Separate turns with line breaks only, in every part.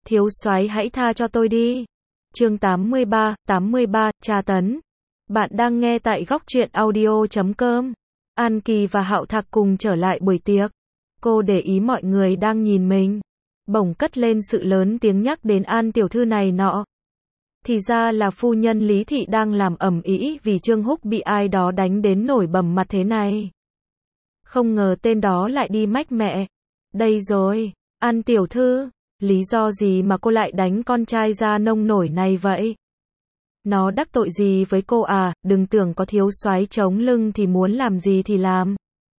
thiếu soái hãy tha cho tôi đi. Chương 83, tra tấn. Bạn đang nghe tại góc truyện audio.com. An Kỳ và Hạo Thạc cùng trở lại buổi tiệc. Cô để ý mọi người đang nhìn mình. Bỗng cất lên sự lớn tiếng nhắc đến An tiểu thư này nọ. Thì ra là phu nhân Lý Thị đang làm ầm ĩ vì Trương Húc bị ai đó đánh đến nổi bầm mặt thế này. Không ngờ tên đó lại đi mách mẹ. Đây rồi, An tiểu thư, lý do gì mà cô lại đánh con trai da nông nổi này vậy? Nó đắc tội gì với cô à, đừng tưởng có thiếu soái chống lưng thì muốn làm gì thì làm.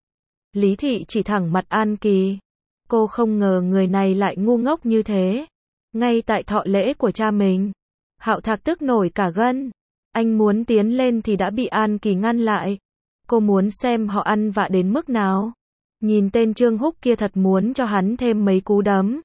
Lý Thị chỉ thẳng mặt An Kỳ. Cô không ngờ người này lại ngu ngốc như thế. Ngay tại thọ lễ của cha mình, Hạo Thạc tức nổi cả gân. Anh muốn tiến lên thì đã bị An Kỳ ngăn lại. Cô muốn xem họ ăn vạ đến mức nào. Nhìn tên Trương Húc kia thật muốn cho hắn thêm mấy cú đấm.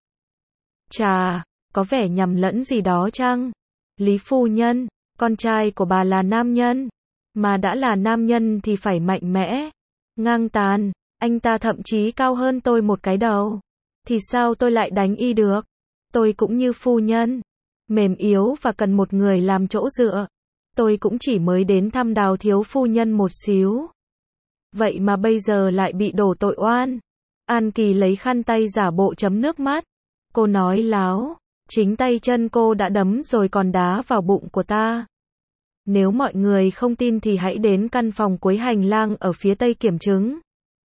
Chà, có vẻ nhầm lẫn gì đó chăng? Lý phu nhân, con trai của bà là nam nhân. Mà đã là nam nhân thì phải mạnh mẽ, ngang tàn. Anh ta thậm chí cao hơn tôi một cái đầu. Thì sao tôi lại đánh y được? Tôi cũng như phu nhân, mềm yếu và cần một người làm chỗ dựa. Tôi cũng chỉ mới đến thăm Đào thiếu phu nhân một xíu. Vậy mà bây giờ lại bị đổ tội oan. An Kỳ lấy khăn tay giả bộ chấm nước mắt. Cô nói láo, chính tay chân cô đã đấm rồi còn đá vào bụng của ta. Nếu mọi người không tin thì hãy đến căn phòng cuối hành lang ở phía tây kiểm chứng.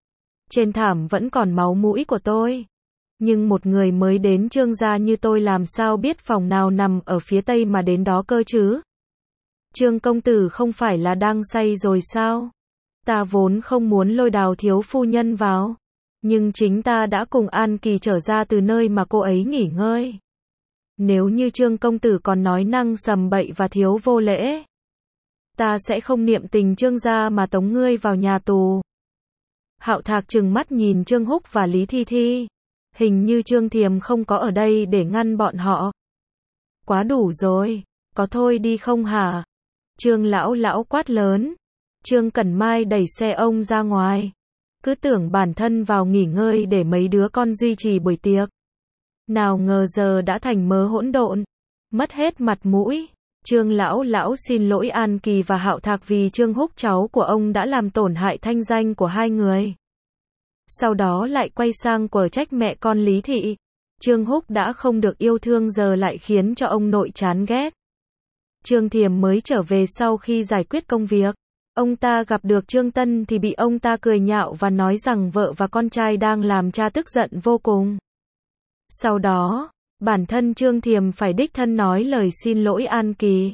Trên thảm vẫn còn máu mũi của tôi. Nhưng một người mới đến Trương gia như tôi làm sao biết phòng nào nằm ở phía tây mà đến đó cơ chứ? Trương công tử không phải là đang say rồi sao? Ta vốn không muốn lôi Đào thiếu phu nhân vào. Nhưng chính ta đã cùng An Kỳ trở ra từ nơi mà cô ấy nghỉ ngơi. Nếu như Trương công tử còn nói năng sầm bậy và thiếu vô lễ, ta sẽ không niệm tình Trương gia mà tống ngươi vào nhà tù. Hạo Thạc trừng mắt nhìn Trương Húc và Lý Thi Thi. Hình như Trương Thiềm không có ở đây để ngăn bọn họ. Quá đủ rồi, có thôi đi không hả? Trương lão quát lớn. Trương Cẩn Mai đẩy xe ông ra ngoài. Cứ tưởng bản thân vào nghỉ ngơi để mấy đứa con duy trì buổi tiệc. Nào ngờ giờ đã thành mớ hỗn độn. Mất hết mặt mũi. Trương lão xin lỗi An Kỳ và Hạo Thạc vì Trương Húc cháu của ông đã làm tổn hại thanh danh của hai người. Sau đó lại quay sang quở trách mẹ con Lý Thị. Trương Húc đã không được yêu thương giờ lại khiến cho ông nội chán ghét. Trương Thiềm mới trở về sau khi giải quyết công việc. Ông ta gặp được Trương Tân thì bị ông ta cười nhạo và nói rằng vợ và con trai đang làm cha tức giận vô cùng. Sau đó, bản thân Trương Thiềm phải đích thân nói lời xin lỗi An Kỳ.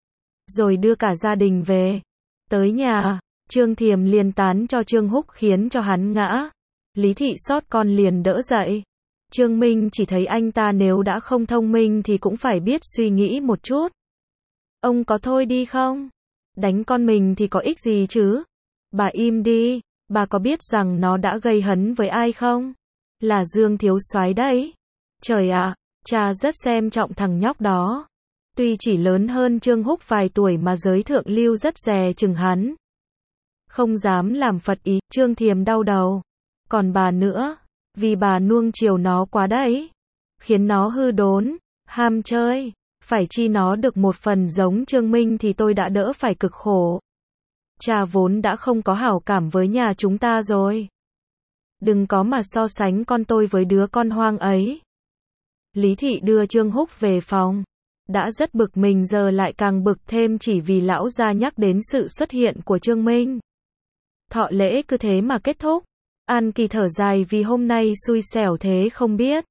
Rồi đưa cả gia đình về. Tới nhà, Trương Thiềm liền tán cho Trương Húc khiến cho hắn ngã. Lý Thị xót con liền đỡ dậy. Trương Minh chỉ thấy anh ta nếu đã không thông minh thì cũng phải biết suy nghĩ một chút. Ông có thôi đi không? Đánh con mình thì có ích gì chứ? Bà im đi, bà có biết rằng nó đã gây hấn với ai không? Là Dương thiếu soái đấy. Trời ạ, cha rất xem trọng thằng nhóc đó. Tuy chỉ lớn hơn Trương Húc vài tuổi mà giới thượng lưu rất dè chừng hắn. Không dám làm phật ý, Trương Thiềm đau đầu. Còn bà nữa, vì bà nuông chiều nó quá đấy. Khiến nó hư đốn, ham chơi. Phải chi nó được một phần giống Trương Minh thì tôi đã đỡ phải cực khổ. Cha vốn đã không có hảo cảm với nhà chúng ta rồi. Đừng có mà so sánh con tôi với đứa con hoang ấy. Lý Thị đưa Trương Húc về phòng. Đã rất bực mình giờ lại càng bực thêm chỉ vì lão gia nhắc đến sự xuất hiện của Trương Minh. Thọ lễ cứ thế mà kết thúc. An Kỳ thở dài vì hôm nay xui xẻo thế không biết.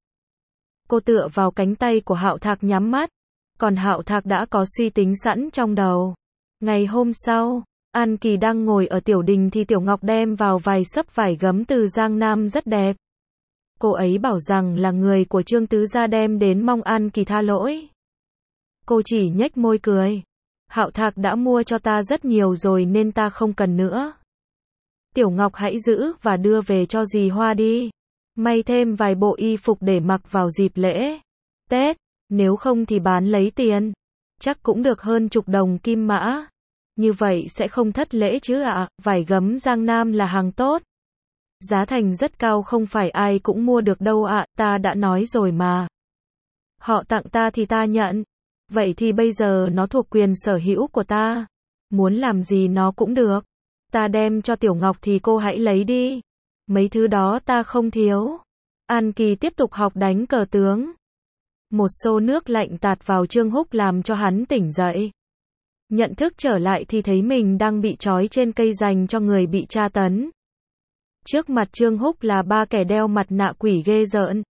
Cô tựa vào cánh tay của Hạo Thạc nhắm mắt. Còn Hạo Thạc đã có suy tính sẵn trong đầu. Ngày hôm sau, An Kỳ đang ngồi ở tiểu đình thì Tiểu Ngọc đem vào vài xấp vải gấm từ Giang Nam rất đẹp. Cô ấy bảo rằng là người của Trương Tứ gia đem đến mong An Kỳ tha lỗi. Cô chỉ nhếch môi cười. Hạo Thạc đã mua cho ta rất nhiều rồi nên ta không cần nữa. Tiểu Ngọc hãy giữ và đưa về cho dì Hoa đi. May thêm vài bộ y phục để mặc vào dịp lễ Tết. Nếu không thì bán lấy tiền. Chắc cũng được hơn chục đồng kim mã. Như vậy sẽ không thất lễ chứ ạ. Vải gấm Giang Nam là hàng tốt. Giá thành rất cao không phải ai cũng mua được đâu ạ. Ta đã nói rồi mà. Họ tặng ta thì ta nhận. Vậy thì bây giờ nó thuộc quyền sở hữu của ta. Muốn làm gì nó cũng được. Ta đem cho Tiểu Ngọc thì cô hãy lấy đi. Mấy thứ đó ta không thiếu. An Kỳ tiếp tục học đánh cờ tướng. Một xô nước lạnh tạt vào Trương Húc làm cho hắn tỉnh dậy. Nhận thức trở lại thì thấy mình đang bị trói trên cây dành cho người bị tra tấn. Trước mặt Trương Húc là 3 kẻ đeo mặt nạ quỷ ghê rợn.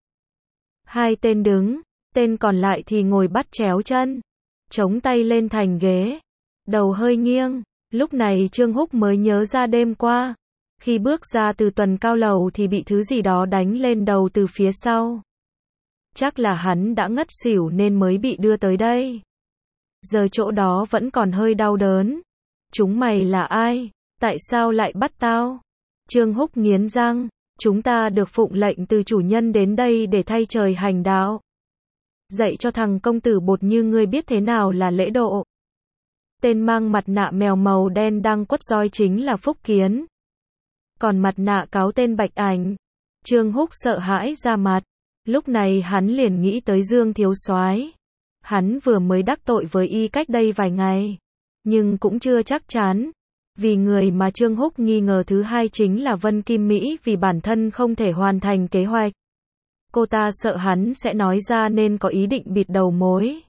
2 tên đứng, tên còn lại thì ngồi bắt chéo chân, chống tay lên thành ghế, đầu hơi nghiêng. Lúc này Trương Húc mới nhớ ra đêm qua, khi bước ra từ tuần cao lầu thì bị thứ gì đó đánh lên đầu từ phía sau. Chắc là hắn đã ngất xỉu nên mới bị đưa tới đây. Giờ chỗ đó vẫn còn hơi đau đớn. Chúng mày là ai? Tại sao lại bắt tao? Trương Húc nghiến răng. Chúng ta được phụng lệnh từ chủ nhân đến đây để thay trời hành đạo. Dạy cho thằng công tử bột như ngươi biết thế nào là lễ độ. Tên mang mặt nạ mèo màu đen đang quất roi chính là Phúc Kiến. Còn mặt nạ cáo tên Bạch Ảnh. Trương Húc sợ hãi ra mặt. Lúc này hắn liền nghĩ tới Dương Thiếu Soái. Hắn vừa mới đắc tội với y cách đây vài ngày. Nhưng cũng chưa chắc chắn. Vì người mà Trương Húc nghi ngờ thứ hai chính là Vân Kim Mỹ vì bản thân không thể hoàn thành kế hoạch. Cô ta sợ hắn sẽ nói ra nên có ý định bịt đầu mối.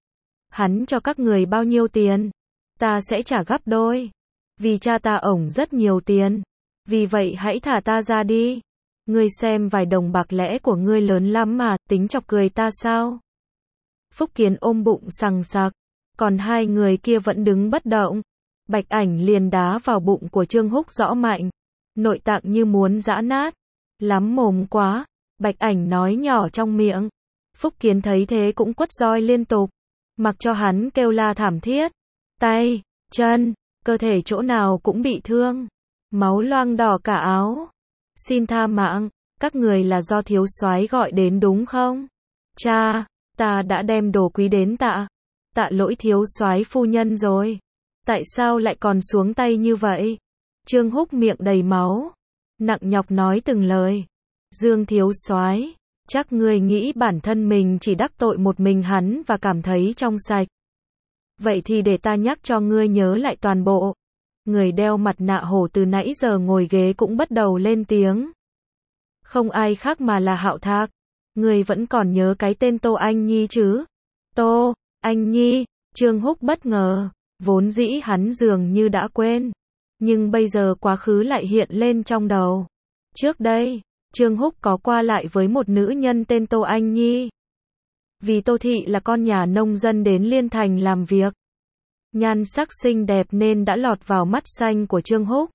Hắn cho các người bao nhiêu tiền? Ta sẽ trả gấp đôi. Vì cha ta ổng rất nhiều tiền. Vì vậy hãy thả ta ra đi. Ngươi xem vài đồng bạc lẻ của ngươi lớn lắm mà, tính chọc cười ta sao? Phúc Kiến ôm bụng sằng sặc. Còn 2 người kia vẫn đứng bất động. Bạch Ảnh liền đá vào bụng của Trương Húc rõ mạnh. Nội tạng như muốn giã nát. Lắm mồm quá. Bạch Ảnh nói nhỏ trong miệng. Phúc Kiến thấy thế cũng quất roi liên tục. Mặc cho hắn kêu la thảm thiết. Tay, chân, cơ thể chỗ nào cũng bị thương. Máu loang đỏ cả áo. Xin tha mạng, các người là do thiếu soái gọi đến đúng không? Cha, ta đã đem đồ quý đến tạ. Tạ lỗi thiếu soái phu nhân rồi. Tại sao lại còn xuống tay như vậy? Trương Húc miệng đầy máu. Nặng nhọc nói từng lời. Dương thiếu soái, chắc ngươi nghĩ bản thân mình chỉ đắc tội một mình hắn và cảm thấy trong sạch. Vậy thì để ta nhắc cho ngươi nhớ lại toàn bộ. Người đeo mặt nạ hổ từ nãy giờ ngồi ghế cũng bắt đầu lên tiếng. Không ai khác mà là Hạo Thạc. Ngươi vẫn còn nhớ cái tên Tô Anh Nhi chứ? Tô Anh Nhi, Trương Húc bất ngờ. Vốn dĩ hắn dường như đã quên. Nhưng bây giờ quá khứ lại hiện lên trong đầu. Trước đây, Trương Húc có qua lại với một nữ nhân tên Tô Anh Nhi. Vì Tô Thị là con nhà nông dân đến Liên Thành làm việc. Nhan sắc xinh đẹp nên đã lọt vào mắt xanh của Trương Húc.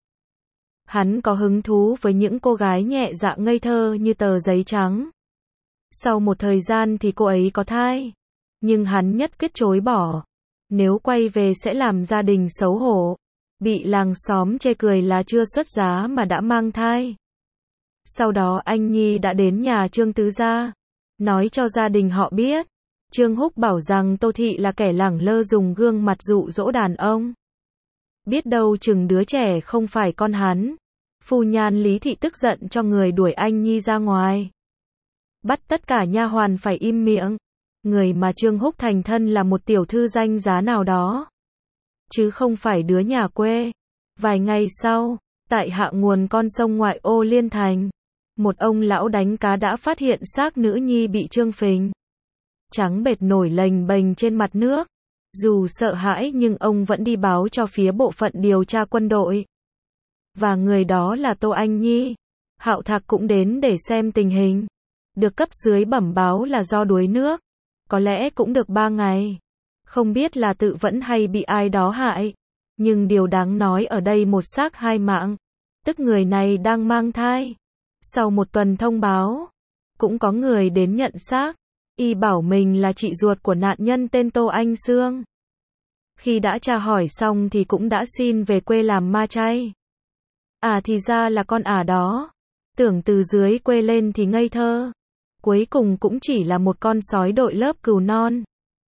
Hắn có hứng thú với những cô gái nhẹ dạ ngây thơ như tờ giấy trắng. Sau một thời gian thì cô ấy có thai. Nhưng hắn nhất quyết chối bỏ. Nếu quay về sẽ làm gia đình xấu hổ. Bị làng xóm chê cười là chưa xuất giá mà đã mang thai. Sau đó anh Nhi đã đến nhà Trương Tứ Gia. Nói cho gia đình họ biết. Trương Húc bảo rằng Tô Thị là kẻ lẳng lơ dùng gương mặt dụ dỗ đàn ông. Biết đâu chừng đứa trẻ không phải con hắn. Phu nhan Lý Thị tức giận cho người đuổi anh Nhi ra ngoài. Bắt tất cả nha hoàn phải im miệng. Người mà Trương Húc thành thân là một tiểu thư danh giá nào đó. Chứ không phải đứa nhà quê. Vài ngày sau, tại hạ nguồn con sông ngoại ô Liên Thành, một ông lão đánh cá đã phát hiện xác nữ nhi bị trương phình. Trắng bệt nổi lềnh bềnh trên mặt nước. Dù sợ hãi nhưng ông vẫn đi báo cho phía bộ phận điều tra quân đội. Và người đó là Tô Anh Nhi. Hạo Thạc cũng đến để xem tình hình. Được cấp dưới bẩm báo là do đuối nước. Có lẽ cũng được 3 ngày. Không biết là tự vẫn hay bị ai đó hại. Nhưng điều đáng nói ở đây một xác 2 mạng. Tức người này đang mang thai. Sau một tuần thông báo, cũng có người đến nhận xác. Y bảo mình là chị ruột của nạn nhân tên Tô Anh Sương. Khi đã tra hỏi xong thì cũng đã xin về quê làm ma chay. À thì ra là con ả đó. Tưởng từ dưới quê lên thì ngây thơ. Cuối cùng cũng chỉ là một con sói đội lớp cừu non.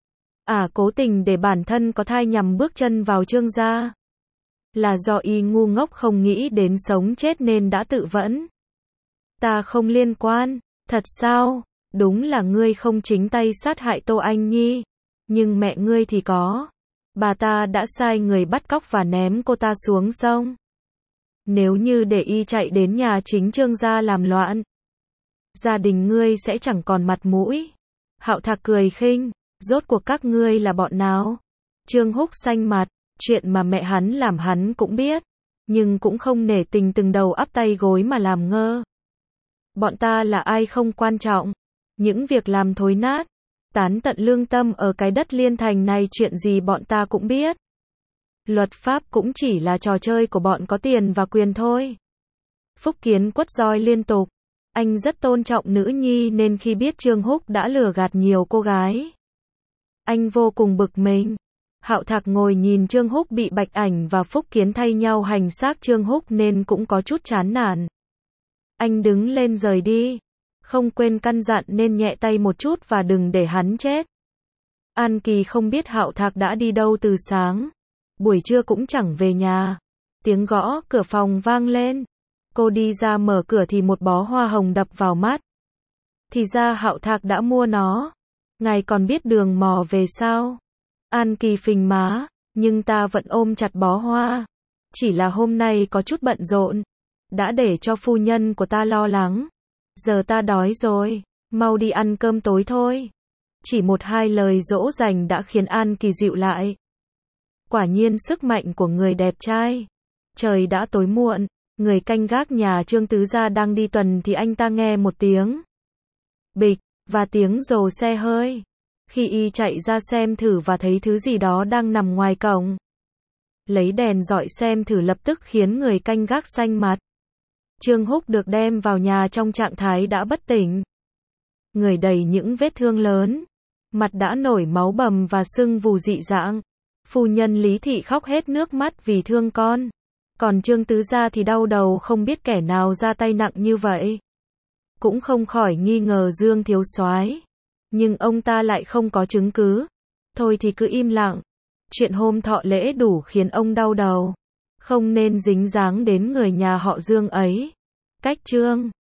Cố tình để bản thân có thai nhằm bước chân vào Trương gia. Là do y ngu ngốc không nghĩ đến sống chết nên đã tự vẫn. Ta không liên quan. Thật sao? Đúng là ngươi không chính tay sát hại Tô Anh Nhi, nhưng mẹ ngươi thì có. Bà ta đã sai người bắt cóc và ném cô ta xuống sông. Nếu như để y chạy đến nhà chính Trương gia làm loạn, gia đình ngươi sẽ chẳng còn mặt mũi. Hạo Thạc cười khinh, rốt cuộc các ngươi là bọn nào? Trương Húc xanh mặt, chuyện mà mẹ hắn làm hắn cũng biết, nhưng cũng không nể tình từng đầu ắp tay gối mà làm ngơ. Bọn ta là ai không quan trọng, những việc làm thối nát, tán tận lương tâm ở cái đất Liên Thành này chuyện gì bọn ta cũng biết. Luật pháp cũng chỉ là trò chơi của bọn có tiền và quyền thôi. Phúc Kiến quất roi liên tục. Anh rất tôn trọng nữ nhi nên khi biết Trương Húc đã lừa gạt nhiều cô gái, anh vô cùng bực mình. Hạo Thạc ngồi nhìn Trương Húc bị Bạch Ảnh và Phúc Kiến thay nhau hành xác Trương Húc nên cũng có chút chán nản. Anh đứng lên rời đi, không quên căn dặn nên nhẹ tay một chút và đừng để hắn chết. An Kỳ không biết Hạo Thạc đã đi đâu từ sáng, buổi trưa cũng chẳng về nhà. Tiếng gõ cửa phòng vang lên. Cô đi ra mở cửa thì một bó hoa hồng đập vào mắt. Thì ra Hạo Thạc đã mua nó. Ngài còn biết đường mò về sao? An Kỳ phình má, nhưng ta vẫn ôm chặt bó hoa. Chỉ là hôm nay có chút bận rộn, đã để cho phu nhân của ta lo lắng. Giờ ta đói rồi, mau đi ăn cơm tối thôi. Chỉ một hai lời dỗ dành đã khiến An Kỳ dịu lại. Quả nhiên sức mạnh của người đẹp trai. Trời đã tối muộn, người canh gác nhà Trương Tứ Gia đang đi tuần thì anh ta nghe một tiếng bịch, và tiếng rồ xe hơi. Khi y chạy ra xem thử và thấy thứ gì đó đang nằm ngoài cổng, lấy đèn dọi xem thử lập tức khiến người canh gác xanh mặt. Trương Húc được đem vào nhà trong trạng thái đã bất tỉnh. Người đầy những vết thương lớn, mặt đã nổi máu bầm và sưng vù dị dạng. Phu nhân Lý Thị khóc hết nước mắt vì thương con. Còn Trương Tứ Gia thì đau đầu không biết kẻ nào ra tay nặng như vậy. Cũng không khỏi nghi ngờ Dương Thiếu Soái, nhưng ông ta lại không có chứng cứ. Thôi thì cứ im lặng. Chuyện hôm thọ lễ đủ khiến ông đau đầu. Không nên dính dáng đến người nhà họ Dương ấy. Cách chương